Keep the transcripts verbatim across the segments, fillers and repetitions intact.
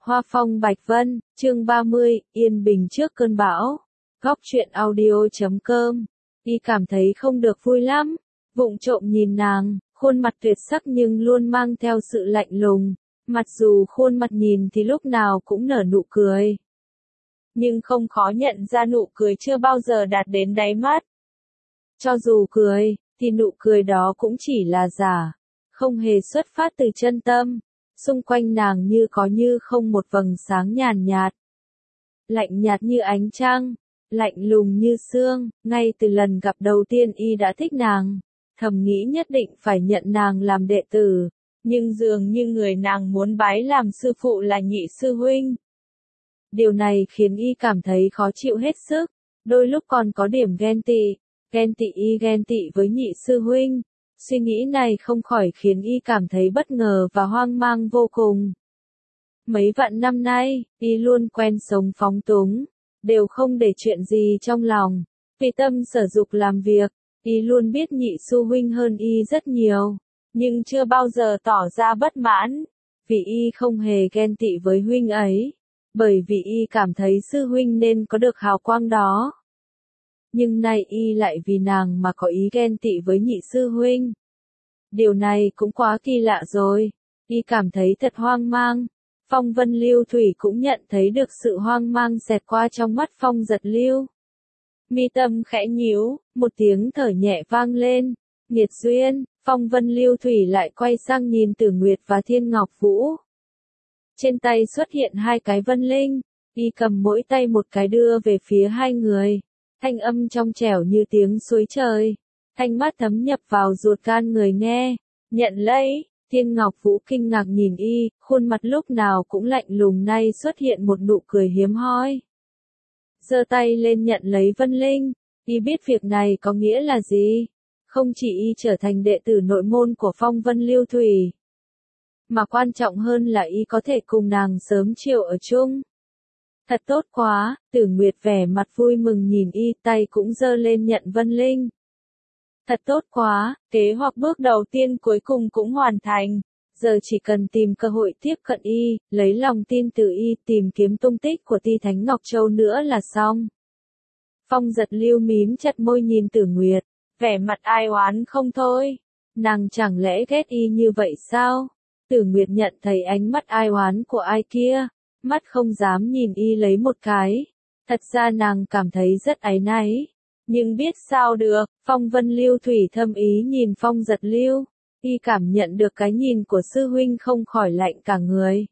Hoa phong bạch vân, chương ba mươi, yên bình trước cơn bão. Góc truyện audio chấm com. Y cảm thấy không được vui lắm, vụng trộm nhìn nàng, khuôn mặt tuyệt sắc nhưng luôn mang theo sự lạnh lùng. Mặc dù khuôn mặt nhìn thì lúc nào cũng nở nụ cười, nhưng không khó nhận ra nụ cười chưa bao giờ đạt đến đáy mắt. Cho dù cười, thì nụ cười đó cũng chỉ là giả, không hề xuất phát từ chân tâm. Xung quanh nàng như có như không một vầng sáng nhàn nhạt, lạnh nhạt như ánh trăng, lạnh lùng như sương. Ngay từ lần gặp đầu tiên y đã thích nàng, thầm nghĩ nhất định phải nhận nàng làm đệ tử, nhưng dường như người nàng muốn bái làm sư phụ là nhị sư huynh. Điều này khiến y cảm thấy khó chịu hết sức, đôi lúc còn có điểm ghen tị, ghen tị y ghen tị với nhị sư huynh. Suy nghĩ này không khỏi khiến y cảm thấy bất ngờ và hoang mang vô cùng. Mấy vạn năm nay, y luôn quen sống phóng túng, đều không để chuyện gì trong lòng, vì tâm sở dục làm việc. Y luôn biết nhị sư huynh hơn y rất nhiều, nhưng chưa bao giờ tỏ ra bất mãn, vì y không hề ghen tị với huynh ấy, bởi vì y cảm thấy sư huynh nên có được hào quang đó. Nhưng nay y lại vì nàng mà có ý ghen tị với nhị sư huynh. Điều này cũng quá kỳ lạ rồi, y cảm thấy thật hoang mang. Phong Vân Lưu Thủy cũng nhận thấy được sự hoang mang xẹt qua trong mắt Phong Giật Lưu. Mi tâm khẽ nhíu, một tiếng thở nhẹ vang lên. Nghiệt duyên. Phong Vân Lưu Thủy lại quay sang nhìn Tử Nguyệt và Thiên Ngọc Vũ. Trên tay xuất hiện hai cái vân linh, y cầm mỗi tay một cái đưa về phía hai người. Thanh âm trong trẻo như tiếng suối trời, thanh mát thấm nhập vào ruột gan người nghe. Nhận lấy. Thiên Ngọc Vũ kinh ngạc nhìn y, khuôn mặt lúc nào cũng lạnh lùng nay xuất hiện một nụ cười hiếm hoi. Giơ tay lên nhận lấy vân linh, y biết việc này có nghĩa là gì. Không chỉ y trở thành đệ tử nội môn của Phong Vân Lưu Thủy, mà quan trọng hơn là y có thể cùng nàng sớm chiều ở chung. Thật tốt quá. Tử Nguyệt vẻ mặt vui mừng nhìn y, tay cũng giơ lên nhận vân linh. Thật tốt quá, kế hoạch bước đầu tiên cuối cùng cũng hoàn thành. Giờ chỉ cần tìm cơ hội tiếp cận y, lấy lòng tin từ y, tìm kiếm tung tích của Ti Thánh Ngọc Châu nữa là xong. Phong Giật Lưu mím chặt môi nhìn Tử Nguyệt, vẻ mặt ai oán không thôi. Nàng chẳng lẽ ghét y như vậy sao? Tử Nguyệt nhận thấy ánh mắt ai oán của ai kia, mắt không dám nhìn y lấy một cái. Thật ra nàng cảm thấy rất áy náy, nhưng biết sao được. Phong Vân Lưu Thủy thâm ý nhìn Phong Giật Lưu, y cảm nhận được cái nhìn của sư huynh không khỏi lạnh cả người.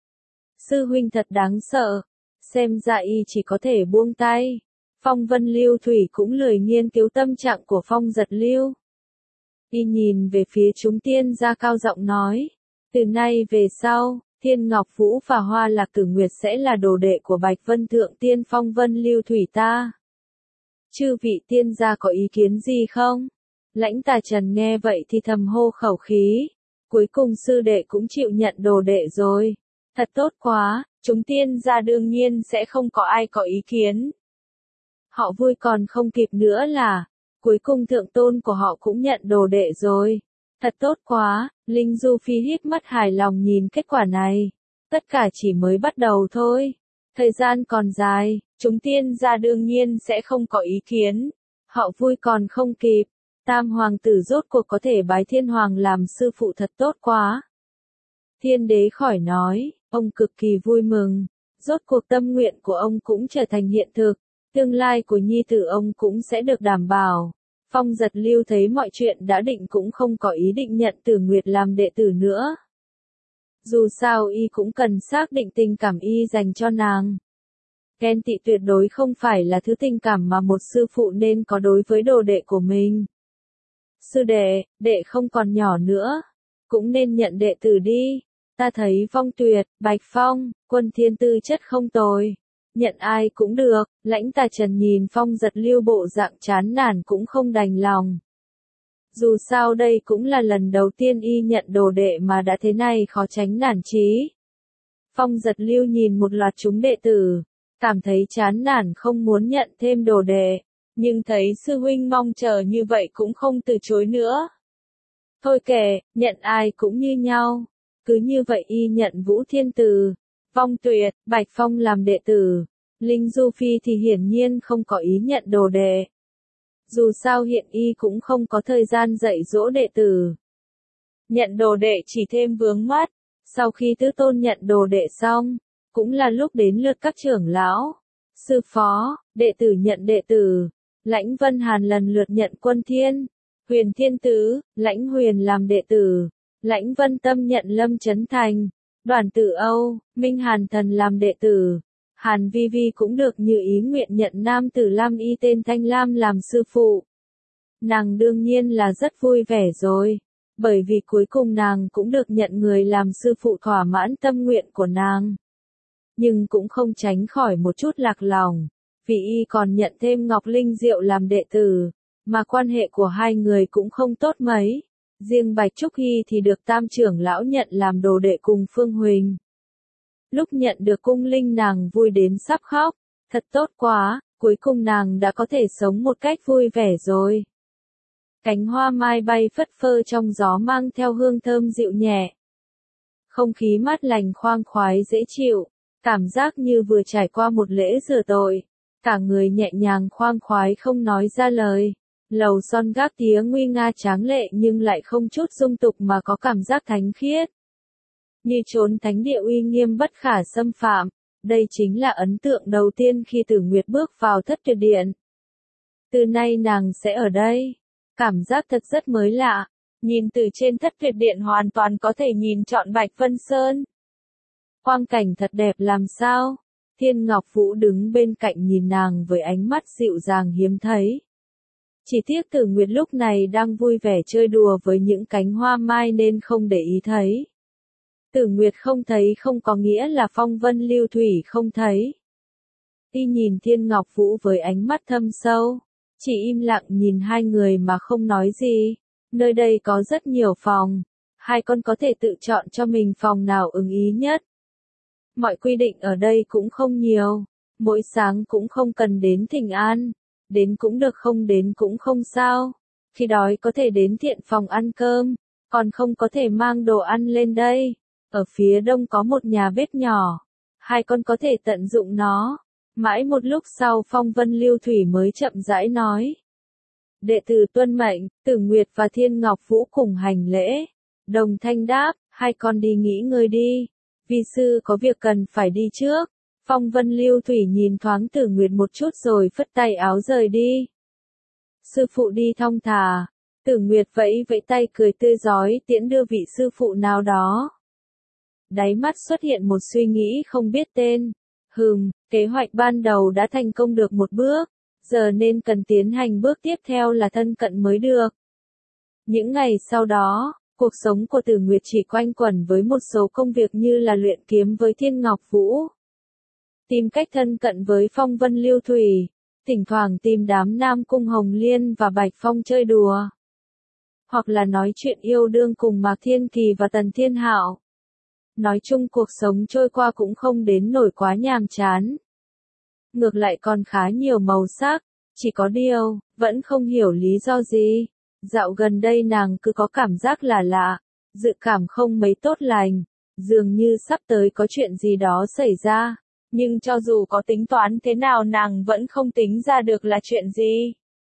Sư huynh thật đáng sợ, xem ra y chỉ có thể buông tay. Phong Vân Lưu Thủy cũng lười nghiên cứu tâm trạng của Phong Giật Lưu. Y nhìn về phía chúng tiên gia cao giọng nói, từ nay về sau, Thiên Ngọc Vũ và Hoa Lạc Tử Nguyệt sẽ là đồ đệ của Bạch Vân Thượng Tiên Phong Vân Lưu Thủy ta. Chư vị tiên gia có ý kiến gì không? Lãnh Tà Trần nghe vậy thì thầm hô khẩu khí. Cuối cùng sư đệ cũng chịu nhận đồ đệ rồi. Thật tốt quá, chúng tiên gia đương nhiên sẽ không có ai có ý kiến. Họ vui còn không kịp nữa là, cuối cùng thượng tôn của họ cũng nhận đồ đệ rồi. Thật tốt quá. Linh Du Phi híp mắt hài lòng nhìn kết quả này. Tất cả chỉ mới bắt đầu thôi. Thời gian còn dài, chúng tiên gia đương nhiên sẽ không có ý kiến. Họ vui còn không kịp. Tam hoàng tử rốt cuộc có thể bái Thiên Hoàng làm sư phụ thật tốt quá. Thiên đế khỏi nói, ông cực kỳ vui mừng. Rốt cuộc tâm nguyện của ông cũng trở thành hiện thực. Tương lai của nhi tử ông cũng sẽ được đảm bảo. Phong Giật Lưu thấy mọi chuyện đã định cũng không có ý định nhận Tử Nguyệt làm đệ tử nữa. Dù sao y cũng cần xác định tình cảm y dành cho nàng. Ghen tị tuyệt đối không phải là thứ tình cảm mà một sư phụ nên có đối với đồ đệ của mình. Sư đệ, đệ không còn nhỏ nữa, cũng nên nhận đệ tử đi. Ta thấy Phong Tuyệt, Bạch Phong, Quân Thiên tư chất không tồi. Nhận ai cũng được. Lãnh Tà Trần nhìn Phong Giật Lưu bộ dạng chán nản cũng không đành lòng. Dù sao đây cũng là lần đầu tiên y nhận đồ đệ mà đã thế này khó tránh nản chí. Phong Giật Lưu nhìn một loạt chúng đệ tử, cảm thấy chán nản không muốn nhận thêm đồ đệ, nhưng thấy sư huynh mong chờ như vậy cũng không từ chối nữa. Thôi kệ, nhận ai cũng như nhau. Cứ như vậy y nhận Vũ Thiên Từ, Phong Tuyệt, Bạch Phong làm đệ tử. Linh Du Phi thì hiển nhiên không có ý nhận đồ đệ. Dù sao hiện y cũng không có thời gian dạy dỗ đệ tử. Nhận đồ đệ chỉ thêm vướng mắt. Sau khi tứ tôn nhận đồ đệ xong, cũng là lúc đến lượt các trưởng lão, sư phó, đệ tử nhận đệ tử. Lãnh Vân Hàn lần lượt nhận Quân Thiên, Huyền Thiên Tứ, Lãnh Huyền làm đệ tử. Lãnh Vân Tâm nhận Lâm Chấn Thành, Đoàn Tử Âu, Minh Hàn Thần làm đệ tử. Hàn Vi Vi cũng được như ý nguyện nhận nam tử Lam Y tên Thanh Lam làm sư phụ. Nàng đương nhiên là rất vui vẻ rồi, bởi vì cuối cùng nàng cũng được nhận người làm sư phụ thỏa mãn tâm nguyện của nàng. Nhưng cũng không tránh khỏi một chút lạc lòng, vì y còn nhận thêm Ngọc Linh Diệu làm đệ tử, mà quan hệ của hai người cũng không tốt mấy. Riêng Bạch Trúc Hy thì được tam trưởng lão nhận làm đồ đệ cùng Phương Huỳnh. Lúc nhận được cung linh nàng vui đến sắp khóc, thật tốt quá, cuối cùng nàng đã có thể sống một cách vui vẻ rồi. Cánh hoa mai bay phất phơ trong gió mang theo hương thơm dịu nhẹ. Không khí mát lành khoang khoái dễ chịu, cảm giác như vừa trải qua một lễ rửa tội. Cả người nhẹ nhàng khoang khoái không nói ra lời. Lầu son gác tía nguy nga tráng lệ nhưng lại không chút dung tục mà có cảm giác thánh khiết. Như chốn thánh địa uy nghiêm bất khả xâm phạm. Đây chính là ấn tượng đầu tiên khi Tử Nguyệt bước vào thất tuyệt điện. Từ nay nàng sẽ ở đây. Cảm giác thật rất mới lạ. Nhìn từ trên thất tuyệt điện hoàn toàn có thể nhìn trọn Bạch Vân Sơn. Quang cảnh thật đẹp làm sao. Thiên Ngọc Vũ đứng bên cạnh nhìn nàng với ánh mắt dịu dàng hiếm thấy. Chỉ tiếc Tử Nguyệt lúc này đang vui vẻ chơi đùa với những cánh hoa mai nên không để ý thấy. Tử Nguyệt không thấy không có nghĩa là Phong Vân Lưu Thủy không thấy. Y nhìn Thiên Ngọc Vũ với ánh mắt thâm sâu, chỉ im lặng nhìn hai người mà không nói gì. Nơi đây có rất nhiều phòng, hai con có thể tự chọn cho mình phòng nào ưng ý nhất. Mọi quy định ở đây cũng không nhiều, mỗi sáng cũng không cần đến thỉnh an, đến cũng được không đến cũng không sao. Khi đói có thể đến thiện phòng ăn cơm, còn không có thể mang đồ ăn lên đây. Ở phía đông có một nhà bếp nhỏ, hai con có thể tận dụng nó. Mãi một lúc sau Phong Vân Lưu Thủy mới chậm rãi nói. Đệ tử tuân mệnh, Tử Nguyệt và Thiên Ngọc Vũ cùng hành lễ. Đồng thanh đáp, hai con đi nghỉ ngơi đi. Vi sư có việc cần phải đi trước. Phong Vân Lưu Thủy nhìn thoáng Tử Nguyệt một chút rồi phất tay áo rời đi. Sư phụ đi thong thả. Tử Nguyệt vẫy vẫy tay cười tươi rói tiễn đưa vị sư phụ nào đó. Đáy mắt xuất hiện một suy nghĩ không biết tên. Hừm, kế hoạch ban đầu đã thành công được một bước, giờ nên cần tiến hành bước tiếp theo là thân cận mới được. Những ngày sau đó, cuộc sống của Tử Nguyệt chỉ quanh quẩn với một số công việc như là luyện kiếm với Thiên Ngọc Vũ, tìm cách thân cận với Phong Vân Lưu Thủy, thỉnh thoảng tìm đám Nam Cung Hồng Liên và Bạch Phong chơi đùa, hoặc là nói chuyện yêu đương cùng Mạc Thiên Kỳ và Tần Thiên Hạo. Nói chung cuộc sống trôi qua cũng không đến nổi quá nhàm chán. Ngược lại còn khá nhiều màu sắc, chỉ có điều, vẫn không hiểu lý do gì. Dạo gần đây nàng cứ có cảm giác là lạ, dự cảm không mấy tốt lành, dường như sắp tới có chuyện gì đó xảy ra. Nhưng cho dù có tính toán thế nào nàng vẫn không tính ra được là chuyện gì.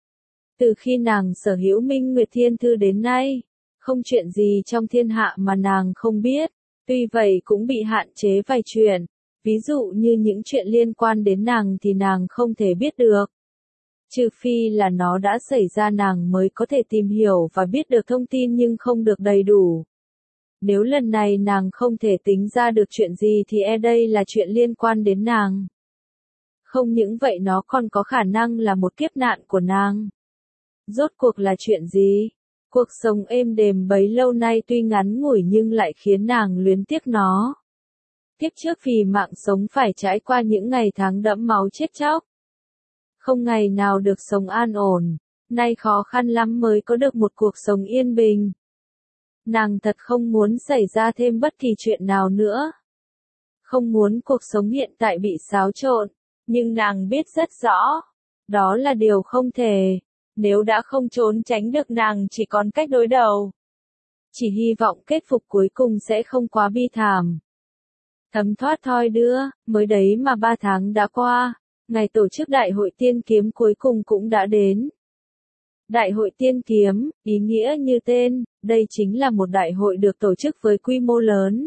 Từ khi nàng sở hữu Minh Nguyệt Thiên Thư đến nay, không chuyện gì trong thiên hạ mà nàng không biết. Tuy vậy cũng bị hạn chế vài chuyện, ví dụ như những chuyện liên quan đến nàng thì nàng không thể biết được. Trừ phi là nó đã xảy ra nàng mới có thể tìm hiểu và biết được thông tin nhưng không được đầy đủ. Nếu lần này nàng không thể tính ra được chuyện gì thì e đây là chuyện liên quan đến nàng. Không những vậy nó còn có khả năng là một kiếp nạn của nàng. Rốt cuộc là chuyện gì? Cuộc sống êm đềm bấy lâu nay tuy ngắn ngủi nhưng lại khiến nàng luyến tiếc nó. Kiếp trước vì mạng sống phải trải qua những ngày tháng đẫm máu chết chóc. Không ngày nào được sống an ổn, nay khó khăn lắm mới có được một cuộc sống yên bình. Nàng thật không muốn xảy ra thêm bất kỳ chuyện nào nữa. Không muốn cuộc sống hiện tại bị xáo trộn, nhưng nàng biết rất rõ, đó là điều không thể. Nếu đã không trốn tránh được nàng chỉ còn cách đối đầu. Chỉ hy vọng kết phục cuối cùng sẽ không quá bi thảm. Thấm thoát thoi đưa, mới đấy mà ba tháng đã qua, ngày tổ chức Đại hội Tiên Kiếm cuối cùng cũng đã đến. Đại hội Tiên Kiếm, ý nghĩa như tên, đây chính là một đại hội được tổ chức với quy mô lớn.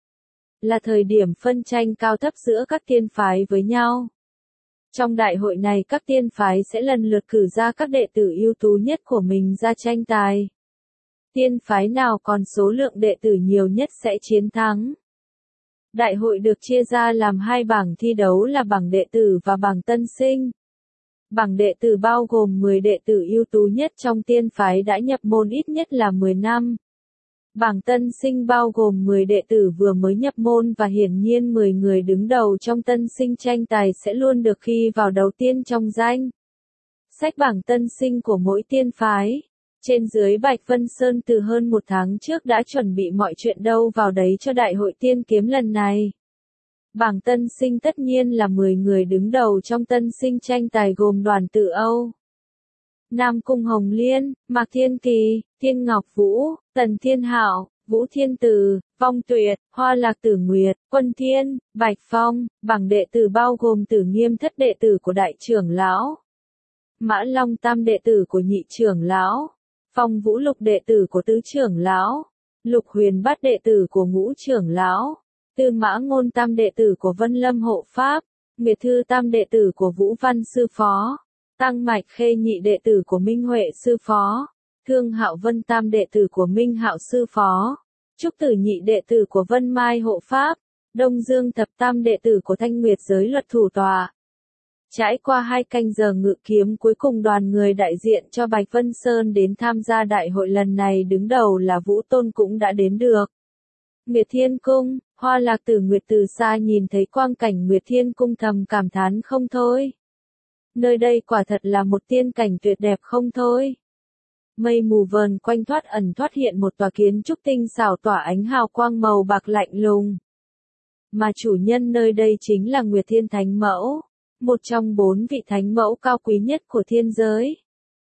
Là thời điểm phân tranh cao thấp giữa các tiên phái với nhau. Trong đại hội này các tiên phái sẽ lần lượt cử ra các đệ tử ưu tú nhất của mình ra tranh tài. Tiên phái nào còn số lượng đệ tử nhiều nhất sẽ chiến thắng. Đại hội được chia ra làm hai bảng thi đấu là bảng đệ tử và bảng tân sinh. Bảng đệ tử bao gồm mười đệ tử ưu tú nhất trong tiên phái đã nhập môn ít nhất là mười năm. Bảng tân sinh bao gồm mười đệ tử vừa mới nhập môn và hiển nhiên mười người đứng đầu trong tân sinh tranh tài sẽ luôn được ghi vào đầu tiên trong danh sách bảng tân sinh của mỗi tiên phái. Trên dưới Bạch Vân Sơn từ hơn một tháng trước đã chuẩn bị mọi chuyện đâu vào đấy cho Đại hội Tiên Kiếm lần này. Bảng tân sinh tất nhiên là mười người đứng đầu trong tân sinh tranh tài gồm Đoàn Tử Âu, Nam Cung Hồng Liên, Mạc Thiên Kỳ, Thiên Ngọc Vũ, Tần Thiên Hạo, Vũ Thiên Từ, Vong Tuyệt, Hoa Lạc Tử Nguyệt, Quân Thiên, Bạch Phong. Bảng đệ tử bao gồm Tử Nghiêm thất đệ tử của Đại trưởng lão, Mã Long tam đệ tử của Nhị trưởng lão, Phong Vũ lục đệ tử của Tứ trưởng lão, Lục Huyền bát đệ tử của Ngũ trưởng lão, Tư Mã Ngôn tam đệ tử của Vân Lâm hộ pháp, Nguyệt Thư tam đệ tử của Vũ Văn sư phó, Tăng Mạch Khê nhị đệ tử của Minh Huệ sư phó, Thương Hạo Vân tam đệ tử của Minh Hạo sư phó, Trúc Tử nhị đệ tử của Vân Mai hộ pháp, Đông Dương thập tam đệ tử của Thanh Nguyệt giới luật thủ tọa. Trải qua hai canh giờ ngự kiếm cuối cùng đoàn người đại diện cho Bạch Vân Sơn đến tham gia đại hội lần này đứng đầu là Vũ Tôn cũng đã đến được. Nguyệt Thiên Cung, Hoa Lạc Tử Nguyệt từ xa nhìn thấy quang cảnh Nguyệt Thiên Cung thầm cảm thán không thôi. Nơi đây quả thật là một tiên cảnh tuyệt đẹp không thôi. Mây mù vờn quanh thoát ẩn thoát hiện một tòa kiến trúc tinh xảo tỏa ánh hào quang màu bạc lạnh lùng. Mà chủ nhân nơi đây chính là Nguyệt Thiên Thánh Mẫu, một trong bốn vị thánh mẫu cao quý nhất của thiên giới.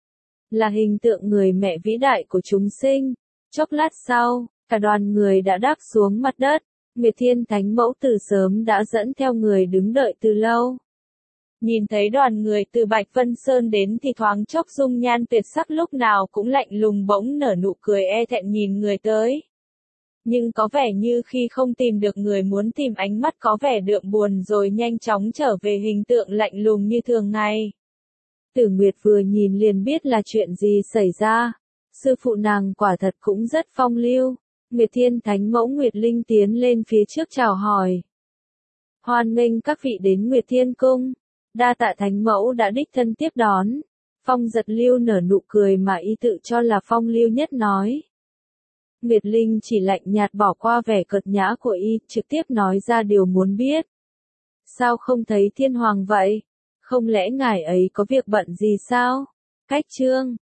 Là hình tượng người mẹ vĩ đại của chúng sinh. Chốc lát sau, cả đoàn người đã đáp xuống mặt đất. Nguyệt Thiên Thánh Mẫu từ sớm đã dẫn theo người đứng đợi từ lâu. Nhìn thấy đoàn người từ Bạch Vân Sơn đến thì thoáng chốc dung nhan tuyệt sắc lúc nào cũng lạnh lùng bỗng nở nụ cười e thẹn nhìn người tới. Nhưng có vẻ như khi không tìm được người muốn tìm ánh mắt có vẻ đượm buồn rồi nhanh chóng trở về hình tượng lạnh lùng như thường ngày. Tử Nguyệt vừa nhìn liền biết là chuyện gì xảy ra. Sư phụ nàng quả thật cũng rất phong lưu. Nguyệt Thiên Thánh Mẫu Nguyệt Linh tiến lên phía trước chào hỏi. Hoan nghênh các vị đến Nguyệt Thiên Cung. Đa tạ Thánh Mẫu đã đích thân tiếp đón. Phong Giật Lưu nở nụ cười mà y tự cho là phong lưu nhất nói. Nguyệt Linh chỉ lạnh nhạt bỏ qua vẻ cợt nhã của y, trực tiếp nói ra điều muốn biết. Sao không thấy Thiên Hoàng vậy? Không lẽ ngài ấy có việc bận gì sao? Cách chương